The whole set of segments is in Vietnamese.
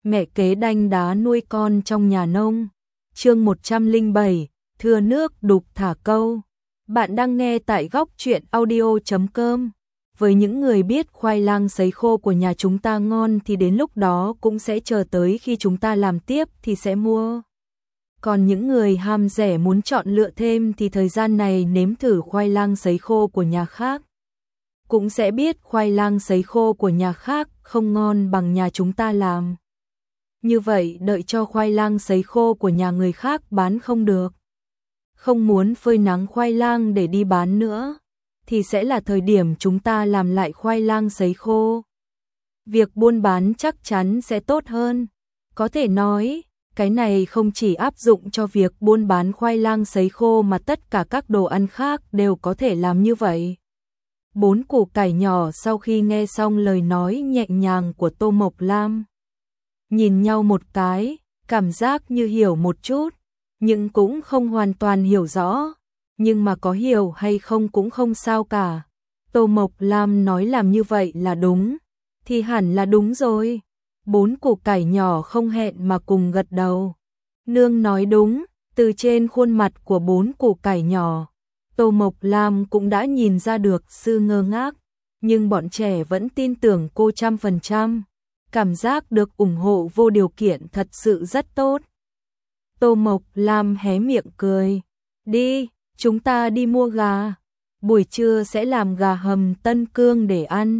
Mẹ kế đanh đá nuôi con trong nhà nông. Chương 107, thừa nước đục thả câu. Bạn đang nghe tại góc truyện audio.com. Với những người biết khoai lang sấy khô của nhà chúng ta ngon thì đến lúc đó cũng sẽ chờ tới khi chúng ta làm tiếp thì sẽ mua. Còn những người ham rẻ muốn chọn lựa thêm thì thời gian này nếm thử khoai lang sấy khô của nhà khác. Cũng sẽ biết khoai lang sấy khô của nhà khác không ngon bằng nhà chúng ta làm. Như vậy đợi cho khoai lang sấy khô của nhà người khác bán không được, không muốn phơi nắng khoai lang để đi bán nữa, thì sẽ là thời điểm chúng ta làm lại khoai lang sấy khô. Việc buôn bán chắc chắn sẽ tốt hơn. Có thể nói, cái này không chỉ áp dụng cho việc buôn bán khoai lang sấy khô mà tất cả các đồ ăn khác đều có thể làm như vậy. Bốn củ cải nhỏ sau khi nghe xong lời nói nhẹ nhàng của Tô Mộc Lam, nhìn nhau một cái, cảm giác như hiểu một chút, nhưng cũng không hoàn toàn hiểu rõ, nhưng mà có hiểu hay không cũng không sao cả. Tô Mộc Lam nói làm như vậy là đúng, thì hẳn là đúng rồi. Bốn củ cải nhỏ không hẹn mà cùng gật đầu. Nương nói đúng, từ trên khuôn mặt của bốn củ cải nhỏ, Tô Mộc Lam cũng đã nhìn ra được sự ngơ ngác, nhưng bọn trẻ vẫn tin tưởng cô 100%. Cảm giác được ủng hộ vô điều kiện thật sự rất tốt. Tô Mộc Lam hé miệng cười. Đi, chúng ta đi mua gà. Buổi trưa sẽ làm gà hầm Tân Cương để ăn.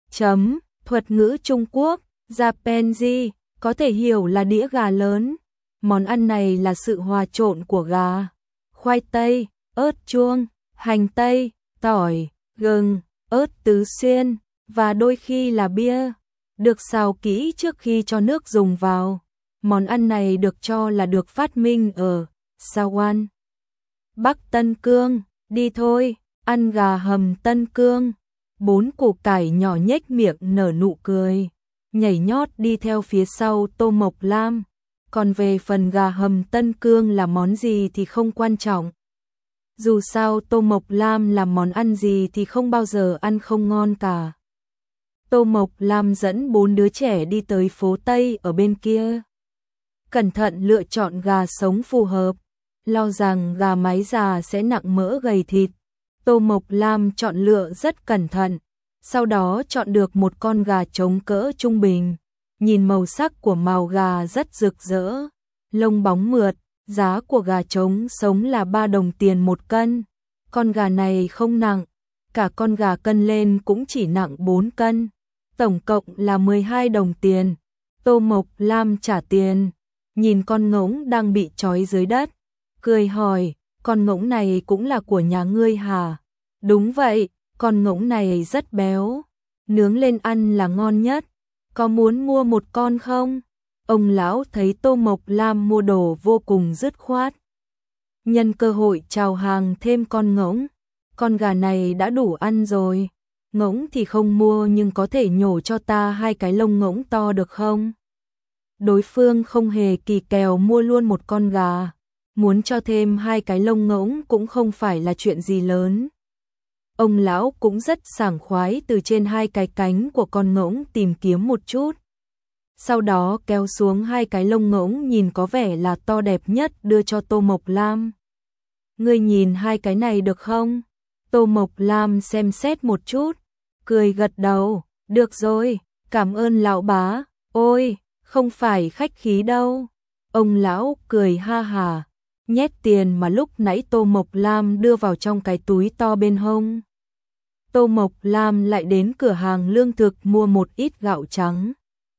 Thuật ngữ Trung Quốc, Japanese, có thể hiểu là đĩa gà lớn. Món ăn này là sự hòa trộn của gà, khoai tây, ớt chuông, hành tây, tỏi, gừng, ớt tứ xuyên, và đôi khi là bia. Được xào kỹ trước khi cho nước dùng vào. Món ăn này được cho là được phát minh ở Sawan, Bắc Tân Cương. Đi thôi, ăn gà hầm Tân Cương. Bốn củ cải nhỏ nhếch miệng nở nụ cười, nhảy nhót đi theo phía sau Tô Mộc Lam. Còn về phần gà hầm Tân Cương là món gì thì không quan trọng. Dù sao Tô Mộc Lam làm món ăn gì thì không bao giờ ăn không ngon cả. Tô Mộc Lam dẫn bốn đứa trẻ đi tới phố Tây ở bên kia. Cẩn thận lựa chọn gà sống phù hợp, lo rằng gà mái già sẽ nặng mỡ gầy thịt. Tô Mộc Lam chọn lựa rất cẩn thận, sau đó chọn được một con gà trống cỡ trung bình. Nhìn màu sắc của mào gà rất rực rỡ, lông bóng mượt, giá của gà trống sống là 3 đồng tiền một cân. Con gà này không nặng, cả con gà cân lên cũng chỉ nặng 4 cân. Tổng cộng là 12 đồng tiền. Tô Mộc Lam trả tiền, nhìn con ngỗng đang bị trói dưới đất, cười hỏi, con ngỗng này cũng là của nhà ngươi hả? Đúng vậy, con ngỗng này rất béo, nướng lên ăn là ngon nhất. Có muốn mua một con không? Ông lão thấy Tô Mộc Lam mua đồ vô cùng dứt khoát, nhân cơ hội chào hàng thêm con ngỗng. Con gà này đã đủ ăn rồi. Ngỗng thì không mua nhưng có thể nhổ cho ta 2 cái lông ngỗng to được không? Đối phương không hề kỳ kèo mua luôn một con gà, muốn cho thêm 2 cái lông ngỗng cũng không phải là chuyện gì lớn. Ông lão cũng rất sảng khoái từ trên 2 cái cánh của con ngỗng tìm kiếm một chút. Sau đó kéo xuống 2 cái lông ngỗng nhìn có vẻ là to đẹp nhất đưa cho Tô Mộc Lam. Ngươi nhìn 2 cái này được không? Tô Mộc Lam xem xét một chút, cười gật đầu, được rồi, cảm ơn lão bá. Ôi, không phải khách khí đâu. Ông lão cười ha hà, nhét tiền mà lúc nãy Tô Mộc Lam đưa vào trong cái túi to bên hông. Tô Mộc Lam lại đến cửa hàng lương thực mua một ít gạo trắng,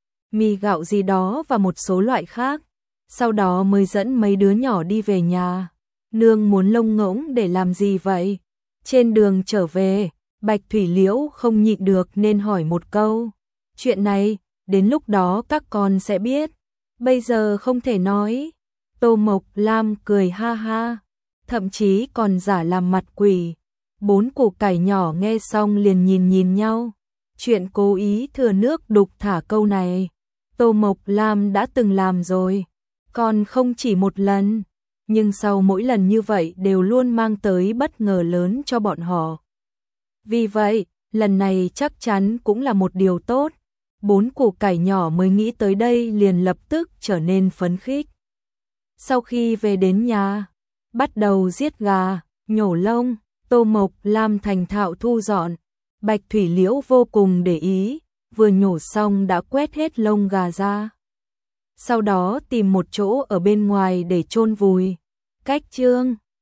mì gạo gì đó và một số loại khác. Sau đó mới dẫn mấy đứa nhỏ đi về nhà. Nương muốn lông ngỗng để làm gì vậy? Trên đường trở về, Bạch Thủy Liễu không nhịn được nên hỏi một câu. Chuyện này, đến lúc đó các con sẽ biết. Bây giờ không thể nói. Tô Mộc Lam cười ha ha, thậm chí còn giả làm mặt quỷ. Bốn củ cải nhỏ nghe xong liền nhìn nhau. Chuyện cố ý thừa nước đục thả câu này, Tô Mộc Lam đã từng làm rồi. Còn không chỉ một lần. Nhưng sau mỗi lần như vậy đều luôn mang tới bất ngờ lớn cho bọn họ. Vì vậy, lần này chắc chắn cũng là một điều tốt. 4 củ cải nhỏ mới nghĩ tới đây liền lập tức trở nên phấn khích. Sau khi về đến nhà, bắt đầu giết gà, nhổ lông, Tô Mộc Lam thành thạo thu dọn. Bạch Thủy Liễu vô cùng để ý, vừa nhổ xong đã quét hết lông gà ra. Sau đó tìm một chỗ ở bên ngoài để chôn vùi. Cách chương